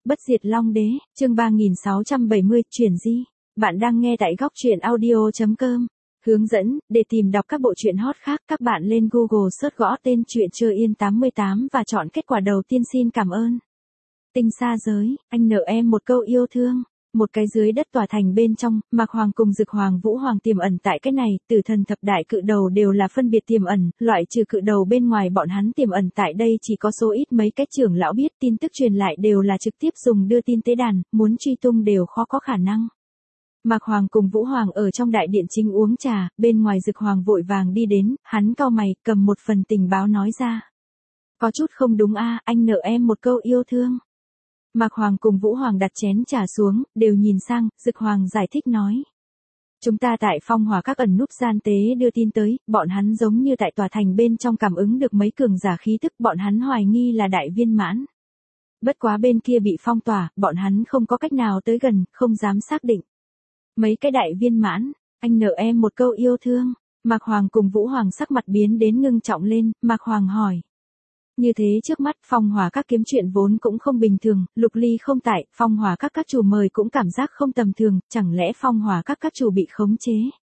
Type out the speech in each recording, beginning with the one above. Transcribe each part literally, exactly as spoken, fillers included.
Bất diệt Long Đế, chương ba nghìn sáu trăm bảy mươi, chuyển di. Bạn đang nghe tại góc truyện audio chấm com. Hướng dẫn, để tìm đọc các bộ truyện hot khác, các bạn lên Google search gõ tên truyện Trưa Yên tám mươi tám và chọn kết quả đầu tiên. Xin cảm ơn. Tinh xa giới, anh nợ em một câu yêu thương. Một cái dưới đất tòa thành bên trong, Mạc Hoàng cùng Dực Hoàng Vũ Hoàng tiềm ẩn tại cái này, tử thần thập đại cự đầu đều là phân biệt tiềm ẩn, loại trừ cự đầu bên ngoài bọn hắn tiềm ẩn tại đây chỉ có số ít mấy cái trưởng lão biết, tin tức truyền lại đều là trực tiếp dùng đưa tin tế đàn, muốn truy tung đều khó có khả năng. Mạc Hoàng cùng Vũ Hoàng ở trong đại điện chính uống trà, bên ngoài Dực Hoàng vội vàng đi đến, hắn cau mày, cầm một phần tình báo nói ra. Có chút không đúng a, anh nợ em một câu yêu thương. Mạc Hoàng cùng Vũ Hoàng đặt chén trà xuống, đều nhìn sang, Dực Hoàng giải thích nói. Chúng ta tại Phong Hỏa Các ẩn núp gian tế đưa tin tới, bọn hắn giống như tại tòa thành bên trong cảm ứng được mấy cường giả khí tức, bọn hắn hoài nghi là đại viên mãn. Bất quá bên kia bị phong tỏa, bọn hắn không có cách nào tới gần, không dám xác định. Mấy cái đại viên mãn, anh nợ em một câu yêu thương. Mạc Hoàng cùng Vũ Hoàng sắc mặt biến đến ngưng trọng lên, Mạc Hoàng hỏi. Như thế trước mắt Phong Hỏa Các kiếm chuyện vốn cũng không bình thường, Lục Ly không tại, Phong Hỏa Các các chủ mời cũng cảm giác không tầm thường, chẳng lẽ Phong Hỏa Các các chủ bị khống chế?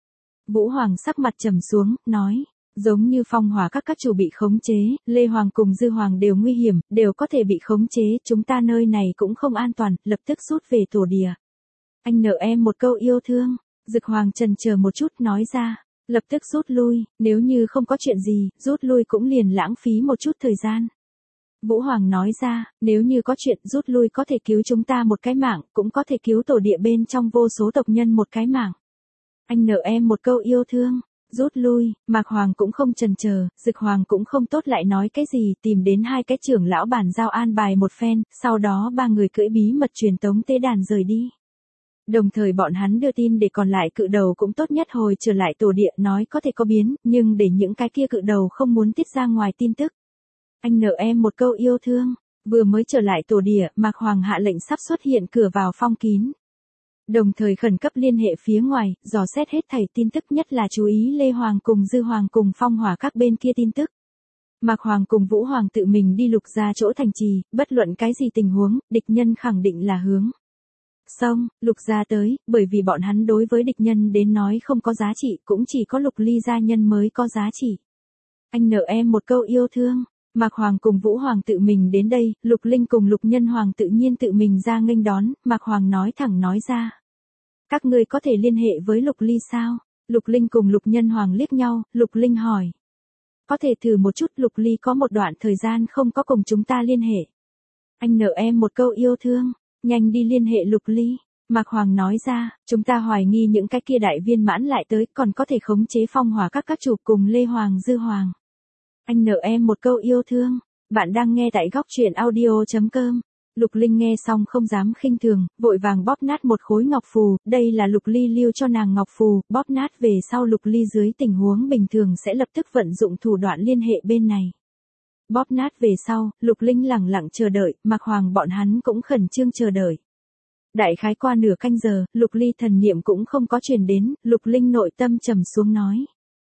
Vũ Hoàng sắc mặt trầm xuống, nói, giống như Phong Hỏa Các các chủ bị khống chế, Lê Hoàng cùng Dư Hoàng đều nguy hiểm, đều có thể bị khống chế, chúng ta nơi này cũng không an toàn, lập tức rút về tổ địa. Anh nợ em một câu yêu thương, Dực Hoàng chần chờ một chút nói ra. Lập tức rút lui, nếu như không có chuyện gì, rút lui cũng liền lãng phí một chút thời gian. Vũ Hoàng nói ra, nếu như có chuyện rút lui có thể cứu chúng ta một cái mạng, cũng có thể cứu tổ địa bên trong vô số tộc nhân một cái mạng. Anh nợ em một câu yêu thương, rút lui, Mạc Hoàng cũng không chần chờ, Dực Hoàng cũng không tốt lại nói cái gì, tìm đến hai cái trưởng lão bàn giao an bài một phen, sau đó ba người cưỡi bí mật truyền tống tế đàn rời đi. Đồng thời bọn hắn đưa tin để còn lại cự đầu cũng tốt nhất hồi trở lại tổ địa nói có thể có biến, nhưng để những cái kia cự đầu không muốn tiết ra ngoài tin tức. Anh nợ em một câu yêu thương, vừa mới trở lại tổ địa, Mạc Hoàng hạ lệnh sắp xuất hiện cửa vào phong kín. Đồng thời khẩn cấp liên hệ phía ngoài, dò xét hết thảy tin tức nhất là chú ý Lê Hoàng cùng Dư Hoàng cùng Phong Hỏa Các bên kia tin tức. Mạc Hoàng cùng Vũ Hoàng tự mình đi lục ra chỗ thành trì, bất luận cái gì tình huống, địch nhân khẳng định là hướng. Xong, Lục gia tới, bởi vì bọn hắn đối với địch nhân đến nói không có giá trị, cũng chỉ có Lục Ly gia nhân mới có giá trị. Anh nợ em một câu yêu thương, Mạc Hoàng cùng Vũ Hoàng tự mình đến đây, Lục Linh cùng Lục Nhân Hoàng tự nhiên tự mình ra nghênh đón, Mạc Hoàng nói thẳng nói ra. Các ngươi có thể liên hệ với Lục Ly sao? Lục Linh cùng Lục Nhân Hoàng liếc nhau, Lục Linh hỏi. Có thể thử một chút, Lục Ly có một đoạn thời gian không có cùng chúng ta liên hệ. Anh nợ em một câu yêu thương. Nhanh đi liên hệ Lục Ly, Mạc Hoàng nói ra, chúng ta hoài nghi những cái kia đại viên mãn lại tới còn có thể khống chế Phong Hỏa Các các chủ cùng Lê Hoàng Dư Hoàng. Anh nợ em một câu yêu thương, bạn đang nghe tại góc truyện audio chấm com. Lục Linh nghe xong không dám khinh thường, vội vàng bóp nát một khối ngọc phù, đây là Lục Ly lưu cho nàng ngọc phù, bóp nát về sau Lục Ly dưới tình huống bình thường sẽ lập tức vận dụng thủ đoạn liên hệ bên này. Bóp nát về sau, Lục Linh lẳng lặng chờ đợi, Mạc Hoàng bọn hắn cũng khẩn trương chờ đợi. Đại khái qua nửa canh giờ, Lục Ly thần niệm cũng không có truyền đến, Lục Linh nội tâm trầm xuống nói.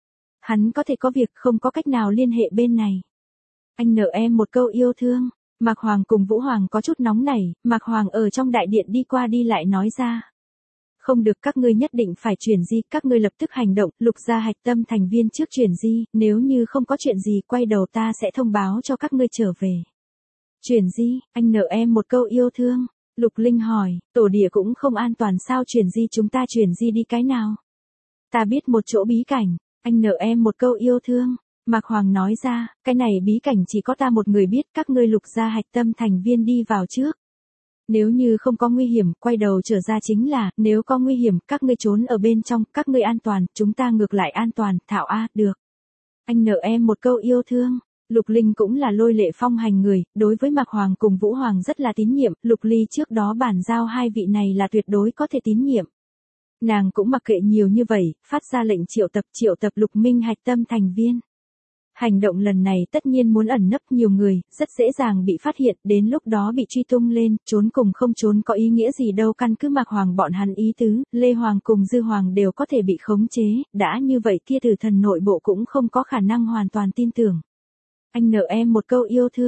Hắn có thể có việc không có cách nào liên hệ bên này. Anh nợ em một câu yêu thương, Mạc Hoàng cùng Vũ Hoàng có chút nóng nảy, Mạc Hoàng ở trong đại điện đi qua đi lại nói ra. Không được, các ngươi nhất định phải chuyển di, các ngươi lập tức hành động, Lục gia hạch tâm thành viên trước chuyển di, nếu như không có chuyện gì quay đầu ta sẽ thông báo cho các ngươi trở về. Chuyển di, anh nợ em một câu yêu thương, Lục Linh hỏi, tổ địa cũng không an toàn sao, chuyển di chúng ta chuyển di đi cái nào? Ta biết một chỗ bí cảnh, anh nợ em một câu yêu thương, Mạc Hoàng nói ra, cái này bí cảnh chỉ có ta một người biết, các ngươi Lục gia hạch tâm thành viên đi vào trước. Nếu như không có nguy hiểm, quay đầu trở ra chính là, nếu có nguy hiểm, các ngươi trốn ở bên trong, các ngươi an toàn, chúng ta ngược lại an toàn, Thảo A, được. Anh nợ em một câu yêu thương, Lục Linh cũng là lôi lệ phong hành người, đối với Mạc Hoàng cùng Vũ Hoàng rất là tín nhiệm, Lục Ly trước đó bàn giao hai vị này là tuyệt đối có thể tín nhiệm. Nàng cũng mặc kệ nhiều như vậy, phát ra lệnh triệu tập triệu tập Lục Minh hạch tâm thành viên. Hành động lần này tất nhiên muốn ẩn nấp nhiều người, rất dễ dàng bị phát hiện, đến lúc đó bị truy tung lên, trốn cùng không trốn có ý nghĩa gì đâu, căn cứ Mạc Hoàng bọn hắn ý tứ, Lê Hoàng cùng Dư Hoàng đều có thể bị khống chế, đã như vậy kia tử thần nội bộ cũng không có khả năng hoàn toàn tin tưởng. Anh nợ em một câu yêu thương,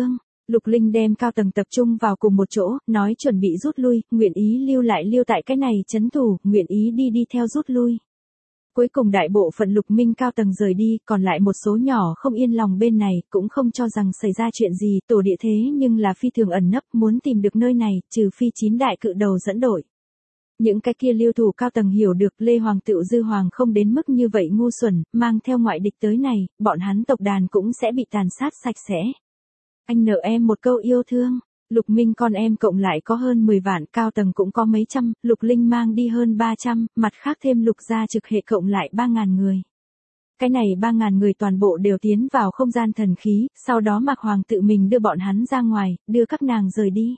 Lục Linh đem cao tầng tập trung vào cùng một chỗ, nói chuẩn bị rút lui, nguyện ý lưu lại lưu tại cái này trấn thủ, nguyện ý đi đi theo rút lui. Cuối cùng đại bộ phận Lục Minh cao tầng rời đi, còn lại một số nhỏ không yên lòng bên này, cũng không cho rằng xảy ra chuyện gì, tổ địa thế nhưng là phi thường ẩn nấp, muốn tìm được nơi này, trừ phi chín đại cự đầu dẫn đội. Những cái kia lưu thủ cao tầng hiểu được Lê Hoàng Tựu Dư Hoàng không đến mức như vậy ngu xuẩn, mang theo ngoại địch tới này, bọn hắn tộc đàn cũng sẽ bị tàn sát sạch sẽ. Anh nợ em một câu yêu thương. Lục Minh con em cộng lại có hơn mười vạn, cao tầng cũng có mấy trăm, Lục Linh mang đi hơn ba trăm, mặt khác thêm Lục gia trực hệ cộng lại ba ngàn người. Cái này ba ngàn người toàn bộ đều tiến vào không gian thần khí, sau đó Mạc Hoàng tự mình đưa bọn hắn ra ngoài, đưa các nàng rời đi.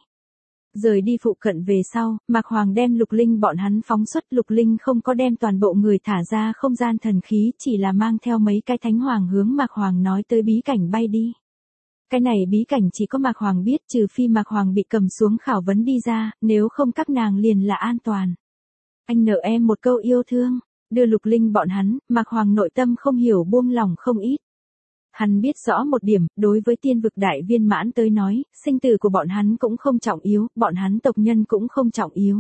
Rời đi phụ cận về sau, Mạc Hoàng đem Lục Linh bọn hắn phóng xuất, Lục Linh không có đem toàn bộ người thả ra không gian thần khí, chỉ là mang theo mấy cái thánh hoàng hướng Mạc Hoàng nói tới bí cảnh bay đi. Cái này bí cảnh chỉ có Mạc Hoàng biết, trừ phi Mạc Hoàng bị cầm xuống khảo vấn đi ra, nếu không các nàng liền là an toàn. Anh nợ em một câu yêu thương, đưa Lục Linh bọn hắn, Mạc Hoàng nội tâm không hiểu buông lòng không ít. Hắn biết rõ một điểm, đối với tiên vực đại viên mãn tới nói, sinh tử của bọn hắn cũng không trọng yếu, bọn hắn tộc nhân cũng không trọng yếu.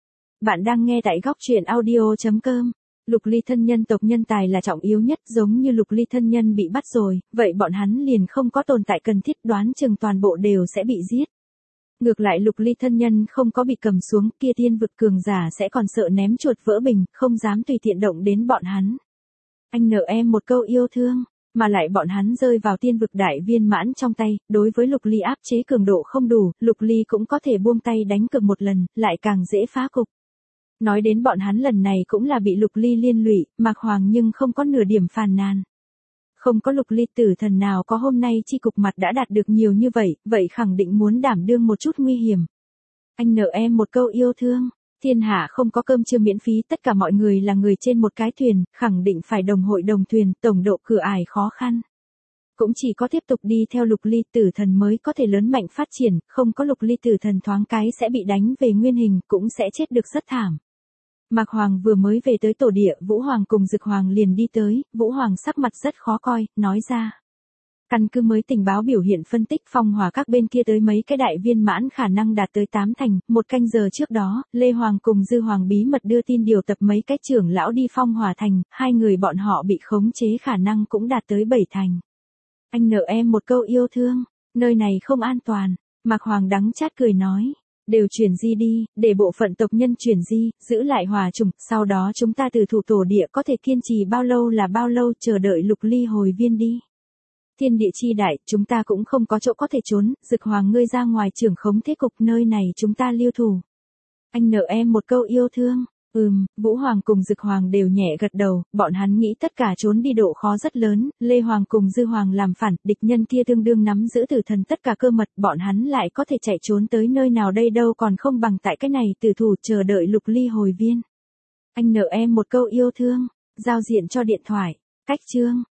Bạn đang nghe tại góc truyện audio chấm com. Lục Ly thân nhân tộc nhân tài là trọng yếu nhất, giống như Lục Ly thân nhân bị bắt rồi, vậy bọn hắn liền không có tồn tại cần thiết, đoán chừng toàn bộ đều sẽ bị giết. Ngược lại Lục Ly thân nhân không có bị cầm xuống, kia tiên vực cường giả sẽ còn sợ ném chuột vỡ bình, không dám tùy tiện động đến bọn hắn. Anh nợ em một câu yêu thương, mà lại bọn hắn rơi vào tiên vực đại viên mãn trong tay, đối với Lục Ly áp chế cường độ không đủ, Lục Ly cũng có thể buông tay đánh cược một lần, lại càng dễ phá cục. Nói đến bọn hắn lần này cũng là bị Lục Ly liên lụy, Mạc Hoàng nhưng không có nửa điểm phàn nàn. Không có Lục Ly tử thần nào có hôm nay chi cục mặt đã đạt được nhiều như vậy, vậy khẳng định muốn đảm đương một chút nguy hiểm. Anh nợ em một câu yêu thương, thiên hạ không có cơm trưa miễn phí, tất cả mọi người là người trên một cái thuyền, khẳng định phải đồng hội đồng thuyền, tổng độ cửa ải khó khăn. Cũng chỉ có tiếp tục đi theo Lục Ly tử thần mới có thể lớn mạnh phát triển, không có Lục Ly tử thần thoáng cái sẽ bị đánh về nguyên hình, cũng sẽ chết được rất thảm. Mạc Hoàng vừa mới về tới tổ địa, Vũ Hoàng cùng Dực Hoàng liền đi tới, Vũ Hoàng sắc mặt rất khó coi, nói ra. Căn cứ mới tình báo biểu hiện phân tích phong hỏa các bên kia tới mấy cái đại viên mãn khả năng đạt tới tám thành, một canh giờ trước đó, Lê Hoàng cùng Dư Hoàng bí mật đưa tin điều tập mấy cái trưởng lão đi phong hỏa thành, hai người bọn họ bị khống chế khả năng cũng đạt tới bảy thành. Anh nợ em một câu yêu thương, nơi này không an toàn, Mạc Hoàng đắng chát cười nói. Đều chuyển di đi, để bộ phận tộc nhân chuyển di, giữ lại hòa chủng, sau đó chúng ta từ thủ tổ địa có thể kiên trì bao lâu là bao lâu, chờ đợi Lục Ly hồi viên đi. Thiên địa chi đại, chúng ta cũng không có chỗ có thể trốn, Dực Hoàng ngươi ra ngoài trưởng khống thế cục, nơi này chúng ta lưu thủ. Anh nợ em một câu yêu thương. Ừm, Vũ Hoàng cùng Dực Hoàng đều nhẹ gật đầu, bọn hắn nghĩ tất cả trốn đi độ khó rất lớn, Lê Hoàng cùng Dư Hoàng làm phản, địch nhân kia tương đương nắm giữ tử thần tất cả cơ mật, bọn hắn lại có thể chạy trốn tới nơi nào đây đâu, còn không bằng tại cái này tử thủ chờ đợi Lục Ly hồi viên. Anh nợ em một câu yêu thương, giao diện cho điện thoại, cách chương.